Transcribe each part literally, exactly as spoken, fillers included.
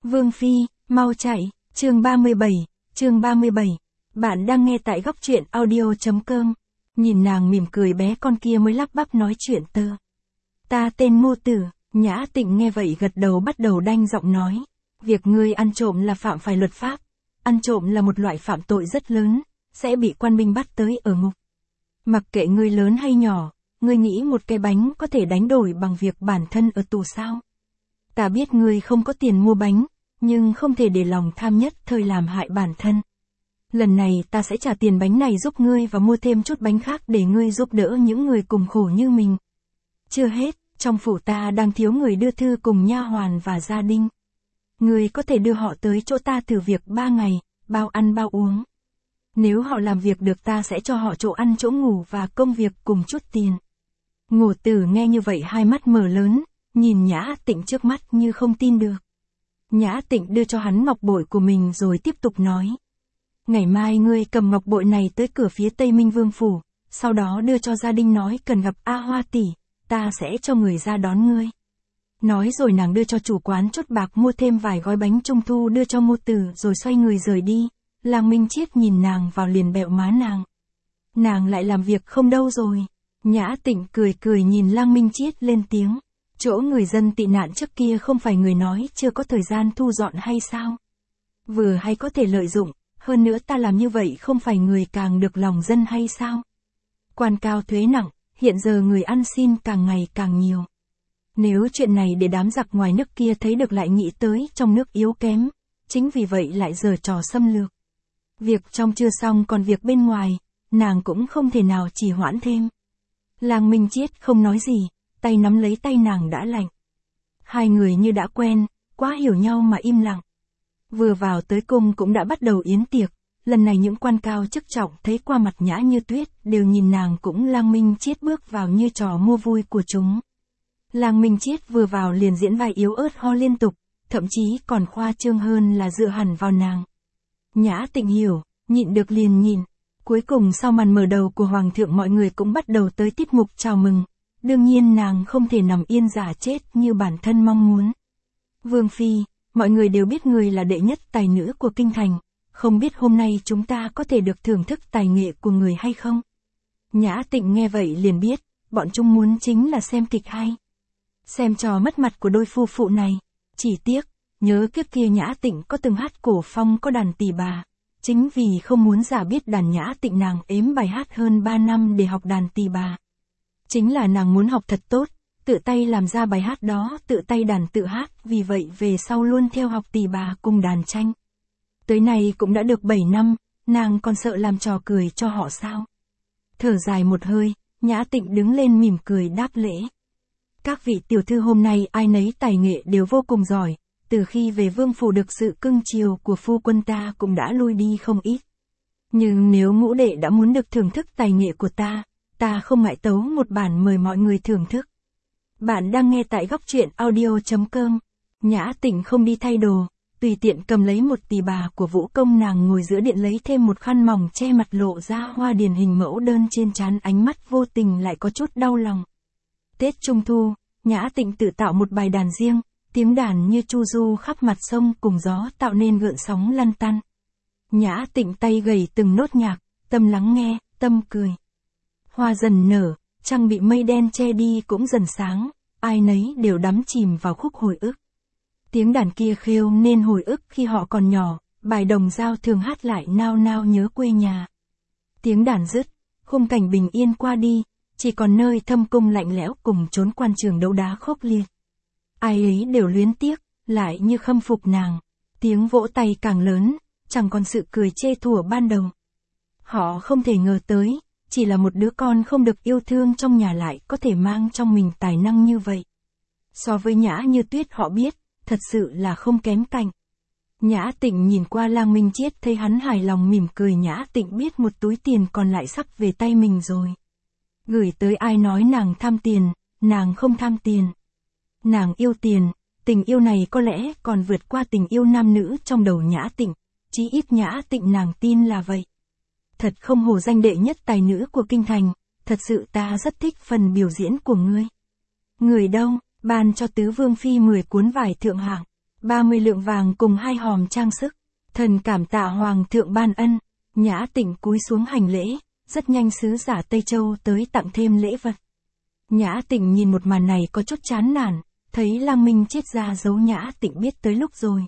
Vương Phi, mau chạy, chương ba mươi bảy, chương ba mươi bảy. Bạn đang nghe tại góc truyện audio.com. Nhìn nàng mỉm cười bé con kia mới lắp bắp nói chuyện tơ. Ta tên Ngô Tử, Nhã Tịnh nghe vậy gật đầu bắt đầu đanh giọng nói. Việc ngươi ăn trộm là phạm phải luật pháp. Ăn trộm là một loại phạm tội rất lớn, sẽ bị quan binh bắt tới ở ngục. Mặc kệ ngươi lớn hay nhỏ, ngươi nghĩ một cái bánh có thể đánh đổi bằng việc bản thân ở tù sao? Ta biết ngươi không có tiền mua bánh, nhưng không thể để lòng tham nhất thời làm hại bản thân. Lần này ta sẽ trả tiền bánh này giúp ngươi và mua thêm chút bánh khác để ngươi giúp đỡ những người cùng khổ như mình. Chưa hết, trong phủ ta đang thiếu người đưa thư cùng nha hoàn và gia đình. Ngươi có thể đưa họ tới chỗ ta thử việc ba ngày, bao ăn bao uống. Nếu họ làm việc được ta sẽ cho họ chỗ ăn chỗ ngủ và công việc cùng chút tiền. Ngô Tử nghe như vậy hai mắt mở lớn, nhìn Nhã Tịnh trước mắt như không tin được. Nhã Tịnh đưa cho hắn ngọc bội của mình rồi tiếp tục nói. Ngày mai ngươi cầm ngọc bội này tới cửa phía Tây Minh Vương phủ, sau đó đưa cho gia đình nói cần gặp A Hoa tỷ, ta sẽ cho người ra đón ngươi. Nói rồi nàng đưa cho chủ quán chút bạc mua thêm vài gói bánh trung thu đưa cho Ngô Tử rồi xoay người rời đi. Lang Minh Chiết nhìn nàng vào liền bẹo má nàng. Nàng lại làm việc không đâu rồi. Nhã Tịnh cười cười nhìn Lang Minh Chiết lên tiếng. Chỗ người dân tị nạn trước kia không phải người nói chưa có thời gian thu dọn hay sao? Vừa hay có thể lợi dụng, hơn nữa ta làm như vậy không phải người càng được lòng dân hay sao? Quan cao thuế nặng, hiện giờ người ăn xin càng ngày càng nhiều. Nếu chuyện này để đám giặc ngoài nước kia thấy được lại nghĩ tới trong nước yếu kém, chính vì vậy lại giở trò xâm lược. Việc trong chưa xong còn việc bên ngoài, nàng cũng không thể nào trì hoãn thêm. Lang Minh Chiết không nói gì, tay nắm lấy tay nàng đã lạnh. Hai người như đã quen, quá hiểu nhau mà im lặng. Vừa vào tới cung cũng đã bắt đầu yến tiệc, lần này những quan cao chức trọng thấy qua mặt Nhã Như Tuyết đều nhìn nàng cũng Lang Minh Chiết bước vào như trò mua vui của chúng. Lang Minh Chiết vừa vào liền diễn vai yếu ớt ho liên tục, thậm chí còn khoa trương hơn là dựa hẳn vào nàng. Nhã Tịnh hiểu, nhịn được liền nhìn. Cuối cùng sau màn mở đầu của Hoàng thượng mọi người cũng bắt đầu tới tiết mục chào mừng. Đương nhiên nàng không thể nằm yên giả chết như bản thân mong muốn. Vương Phi, mọi người đều biết người là đệ nhất tài nữ của kinh thành, không biết hôm nay chúng ta có thể được thưởng thức tài nghệ của người hay không? Nhã Tịnh nghe vậy liền biết, bọn chúng muốn chính là xem kịch hay. Xem trò mất mặt của đôi phu phụ này. Chỉ tiếc, nhớ kiếp kia Nhã Tịnh có từng hát cổ phong có đàn tỳ bà. Chính vì không muốn giả biết đàn Nhã Tịnh nàng ếm bài hát hơn ba năm để học đàn tỳ bà. Chính là nàng muốn học thật tốt, tự tay làm ra bài hát đó, tự tay đàn tự hát, vì vậy về sau luôn theo học tỳ bà cùng đàn tranh. Tới nay cũng đã được bảy năm, nàng còn sợ làm trò cười cho họ sao? Thở dài một hơi, Nhã Tịnh đứng lên mỉm cười đáp lễ. Các vị tiểu thư hôm nay ai nấy tài nghệ đều vô cùng giỏi, từ khi về vương phủ được sự cưng chiều của phu quân ta cũng đã lui đi không ít. Nhưng nếu ngũ đệ đã muốn được thưởng thức tài nghệ của ta, ta không ngại tấu một bản mời mọi người thưởng thức. Bạn đang nghe tại góc truyện audio.com. Nhã Tịnh không đi thay đồ, tùy tiện cầm lấy một tỳ bà của vũ công nàng ngồi giữa điện lấy thêm một khăn mỏng che mặt lộ ra hoa điển hình mẫu đơn trên trán, ánh mắt vô tình lại có chút đau lòng. Tết Trung Thu, Nhã Tịnh tự tạo một bài đàn riêng, tiếng đàn như chu du khắp mặt sông cùng gió tạo nên gợn sóng lăn tăn. Nhã Tịnh tay gầy từng nốt nhạc, tâm lắng nghe, tâm cười. Hoa dần nở, trăng bị mây đen che đi cũng dần sáng, ai nấy đều đắm chìm vào khúc hồi ức. Tiếng đàn kia khêu nên hồi ức khi họ còn nhỏ, bài đồng dao thường hát lại nao nao nhớ quê nhà. Tiếng đàn dứt, khung cảnh bình yên qua đi, chỉ còn nơi thâm cung lạnh lẽo cùng chốn quan trường đấu đá khốc liệt. Ai ấy đều luyến tiếc, lại như khâm phục nàng. Tiếng vỗ tay càng lớn, chẳng còn sự cười chê thủa ban đầu. Họ không thể ngờ tới, chỉ là một đứa con không được yêu thương trong nhà lại có thể mang trong mình tài năng như vậy. So với Nhã Như Tuyết họ biết, thật sự là không kém cạnh. Nhã Tịnh nhìn qua Lang Minh Chiết thấy hắn hài lòng mỉm cười. Nhã Tịnh biết một túi tiền còn lại sắp về tay mình rồi. Gửi tới ai nói nàng tham tiền, nàng không tham tiền. Nàng yêu tiền, tình yêu này có lẽ còn vượt qua tình yêu nam nữ trong đầu Nhã Tịnh, chí ít Nhã Tịnh nàng tin là vậy. Thật không hổ danh đệ nhất tài nữ của kinh thành, thật sự ta rất thích phần biểu diễn của ngươi. Người đâu, ban cho tứ vương phi mười cuốn vải thượng hạng. ba mươi lượng vàng cùng hai hòm trang sức. Thần cảm tạ Hoàng thượng ban ân. Nhã Tịnh cúi xuống hành lễ, rất nhanh sứ giả Tây Châu tới tặng thêm lễ vật. Nhã Tịnh nhìn một màn này có chút chán nản, thấy Lang Minh Chiết ra dấu Nhã Tịnh biết tới lúc rồi.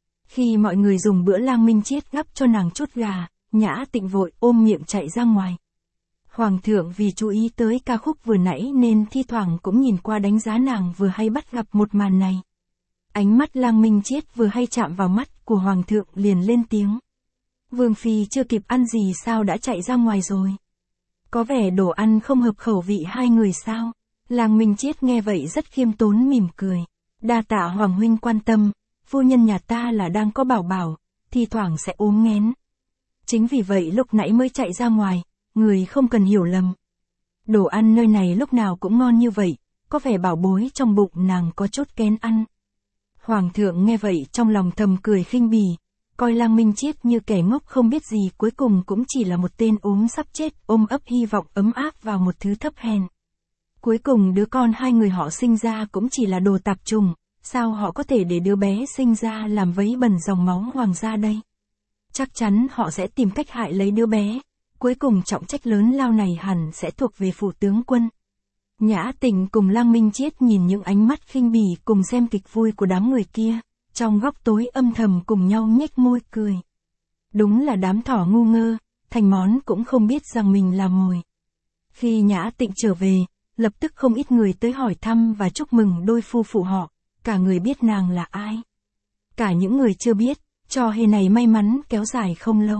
Khi mọi người dùng bữa Lang Minh Chiết gắp cho nàng chút gà, Nhã Tịnh vội ôm miệng chạy ra ngoài. Hoàng thượng vì chú ý tới ca khúc vừa nãy nên thi thoảng cũng nhìn qua đánh giá nàng vừa hay bắt gặp một màn này. Ánh mắt Lang Minh Chiết vừa hay chạm vào mắt của Hoàng thượng liền lên tiếng. Vương phi chưa kịp ăn gì sao đã chạy ra ngoài rồi? Có vẻ đồ ăn không hợp khẩu vị hai người sao? Lang Minh Chiết nghe vậy rất khiêm tốn mỉm cười. Đa tạ Hoàng huynh quan tâm, phu nhân nhà ta là đang có bảo bảo, thi thoảng sẽ ốm nghén. Chính vì vậy lúc nãy mới chạy ra ngoài, người không cần hiểu lầm. Đồ ăn nơi này lúc nào cũng ngon như vậy, có vẻ bảo bối trong bụng nàng có chút kén ăn. Hoàng thượng nghe vậy trong lòng thầm cười khinh bỉ, coi Lang Minh Chiết như kẻ ngốc không biết gì, cuối cùng cũng chỉ là một tên ốm sắp chết ôm ấp hy vọng ấm áp vào một thứ thấp hèn. Cuối cùng đứa con hai người họ sinh ra cũng chỉ là đồ tạp trùng, sao họ có thể để đứa bé sinh ra làm vấy bẩn dòng máu hoàng gia đây? Chắc chắn họ sẽ tìm cách hại lấy đứa bé, cuối cùng trọng trách lớn lao này hẳn sẽ thuộc về phủ tướng quân. Nhã Tịnh cùng Lang Minh Chiết nhìn những ánh mắt khinh bỉ cùng xem kịch vui của đám người kia, trong góc tối âm thầm cùng nhau nhếch môi cười. Đúng là đám thỏ ngu ngơ, thành món cũng không biết rằng mình là mồi. Khi Nhã Tịnh trở về, lập tức không ít người tới hỏi thăm và chúc mừng đôi phu phụ họ, cả người biết nàng là ai. Cả những người chưa biết, trò hề này may mắn kéo dài không lâu.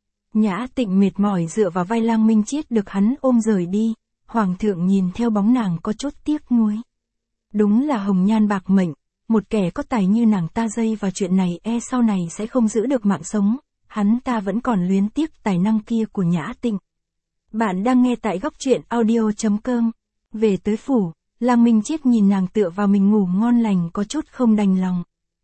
Nhã Tịnh mệt mỏi dựa vào vai Lang Minh Chiết được hắn ôm rời đi, Hoàng thượng nhìn theo bóng nàng có chút tiếc nuối. Đúng là hồng nhan bạc mệnh, một kẻ có tài như nàng ta dây vào chuyện này e sau này sẽ không giữ được mạng sống, hắn ta vẫn còn luyến tiếc tài năng kia của Nhã Tịnh. Bạn đang nghe tại góc truyện audio chấm com. Về tới phủ, Lang Minh Chiết nhìn nàng tựa vào mình ngủ ngon lành có chút không đành lòng.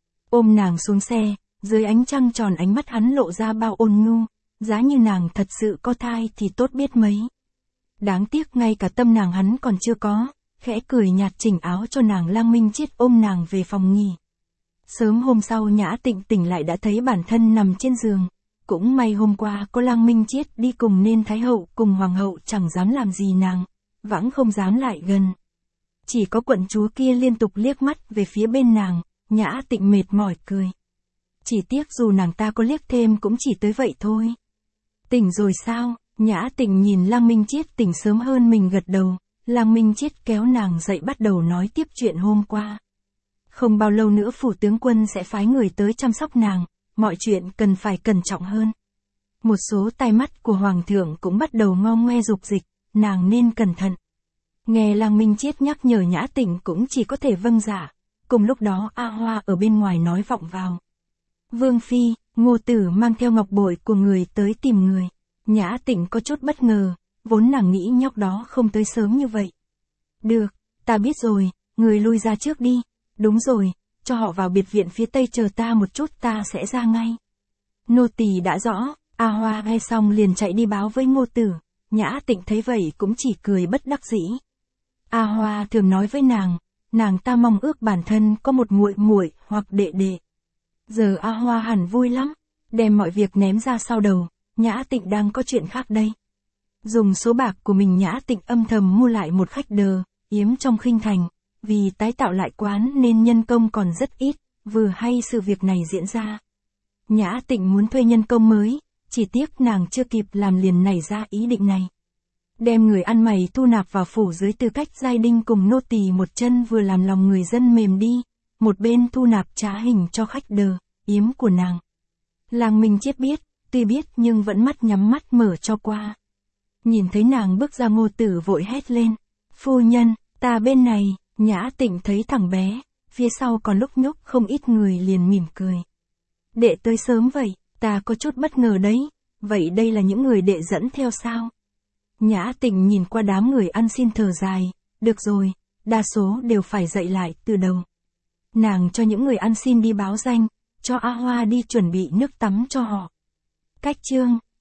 Ôm nàng xuống xe, dưới ánh trăng tròn ánh mắt hắn lộ ra bao ôn nhu, giá như nàng thật sự có thai thì tốt biết mấy. Đáng tiếc ngay cả tâm nàng hắn còn chưa có, khẽ cười nhạt chỉnh áo cho nàng. Lang Minh Chiết ôm nàng về phòng nghỉ. Sớm hôm sau Nhã Tịnh tỉnh lại đã thấy bản thân nằm trên giường, cũng may hôm qua có Lang Minh Chiết đi cùng nên Thái hậu cùng Hoàng hậu chẳng dám làm gì nàng, vẫn không dám lại gần. Chỉ có quận chúa kia liên tục liếc mắt về phía bên nàng, Nhã Tịnh mệt mỏi cười. Chỉ tiếc dù nàng ta có liếc thêm cũng chỉ tới vậy thôi. Tỉnh rồi sao? Nhã Tịnh nhìn Lang Minh Chiết tỉnh sớm hơn mình gật đầu, Lang Minh Chiết kéo nàng dậy bắt đầu nói tiếp chuyện hôm qua. Không bao lâu nữa phủ tướng quân sẽ phái người tới chăm sóc nàng, mọi chuyện cần phải cẩn trọng hơn. Một số tai mắt của Hoàng thượng cũng bắt đầu ngo ngoe dục dịch, nàng nên cẩn thận. Nghe Lang Minh Chiết nhắc nhở Nhã Tịnh cũng chỉ có thể vâng dạ, cùng lúc đó A Hoa ở bên ngoài nói vọng vào. Vương phi, Ngô Tử mang theo ngọc bội của người tới tìm người. Nhã Tịnh có chút bất ngờ, vốn nàng nghĩ nhóc đó không tới sớm như vậy. Được, ta biết rồi, người lui ra trước đi. Đúng rồi, cho họ vào biệt viện phía tây chờ ta một chút, ta sẽ ra ngay. Nô tỳ đã rõ. A Hoa nghe xong liền chạy đi báo với Ngô Tử. Nhã Tịnh thấy vậy cũng chỉ cười bất đắc dĩ. A Hoa thường nói với nàng, nàng ta mong ước bản thân có một muội muội hoặc đệ đệ. Giờ A Hoa hẳn vui lắm, đem mọi việc ném ra sau đầu. Nhã Tịnh đang có chuyện khác đây. Dùng số bạc của mình Nhã Tịnh âm thầm mua lại một khách đờ, yếm trong khinh thành, vì tái tạo lại quán nên nhân công còn rất ít, vừa hay sự việc này diễn ra. Nhã Tịnh muốn thuê nhân công mới, chỉ tiếc nàng chưa kịp làm liền nảy ra ý định này. Đem người ăn mày thu nạp vào phủ dưới tư cách giai đinh cùng nô tỳ một chân vừa làm lòng người dân mềm đi, một bên thu nạp trá hình cho khách đờ, yếm của nàng. Lang Minh Chiết biết, tuy biết nhưng vẫn mắt nhắm mắt mở cho qua. Nhìn thấy nàng bước ra Ngô Tử vội hét lên. Phu nhân, ta bên này. Nhã Tịnh thấy thằng bé, phía sau còn lúc nhúc không ít người liền mỉm cười. Đệ tới sớm vậy, ta có chút bất ngờ đấy, vậy đây là những người đệ dẫn theo sao? Nhã Tịnh nhìn qua đám người ăn xin thở dài, được rồi, đa số đều phải dậy lại từ đầu. Nàng cho những người ăn xin đi báo danh, cho A Hoa đi chuẩn bị nước tắm cho họ. Cách chương